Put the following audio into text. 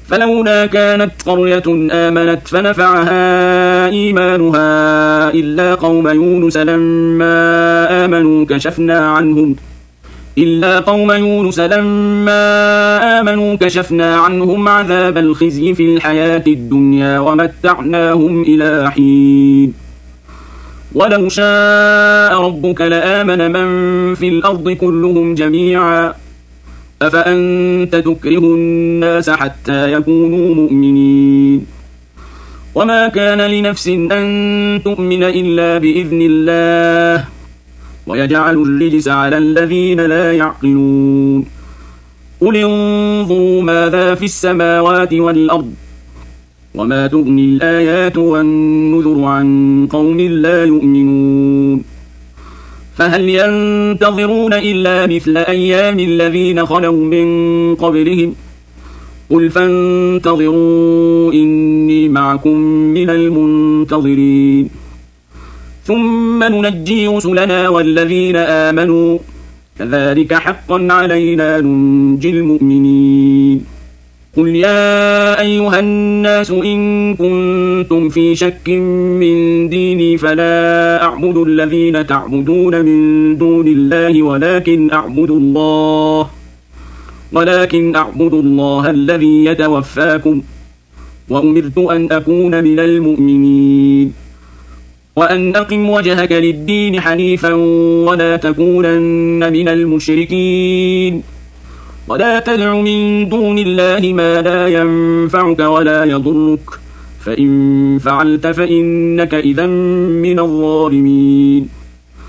فلولا كانت قرية آمنت فنفعها إيمانها إلا قوم يونس لما آمنوا كشفنا عنهم عذاب الخزي في الحياة الدنيا ومتعناهم إلى حين ولو شاء ربك لآمن من في الأرض كلهم جميعا أفأنت تكره الناس حتى يكونوا مؤمنين وما كان لنفس أن تؤمن إلا بإذن الله ويجعل الرجس على الذين لا يعقلون قل انظروا ماذا في السماوات والأرض وما تغني الآيات والنذر عن قوم لا يؤمنون فهل ينتظرون إلا مثل أيام الذين خلوا من قبلهم قل فانتظروا إني معكم من المنتظرين ثم ننجي رسلنا والذين آمنوا كذلك حقا علينا ننجي المؤمنين قل يا أيها الناس إن كنتم في شك من ديني فلا أعبد الذين تعبدون من دون الله ولكن أعبد الله الذي يتوفاكم وأمرت أن أكون من المؤمنين وأن أقم وجهك للدين حنيفا ولا تكونن من المشركين ولا تدع من دون الله ما لا ينفعك ولا يضرك فإن فعلت فإنك إذا من الظالمين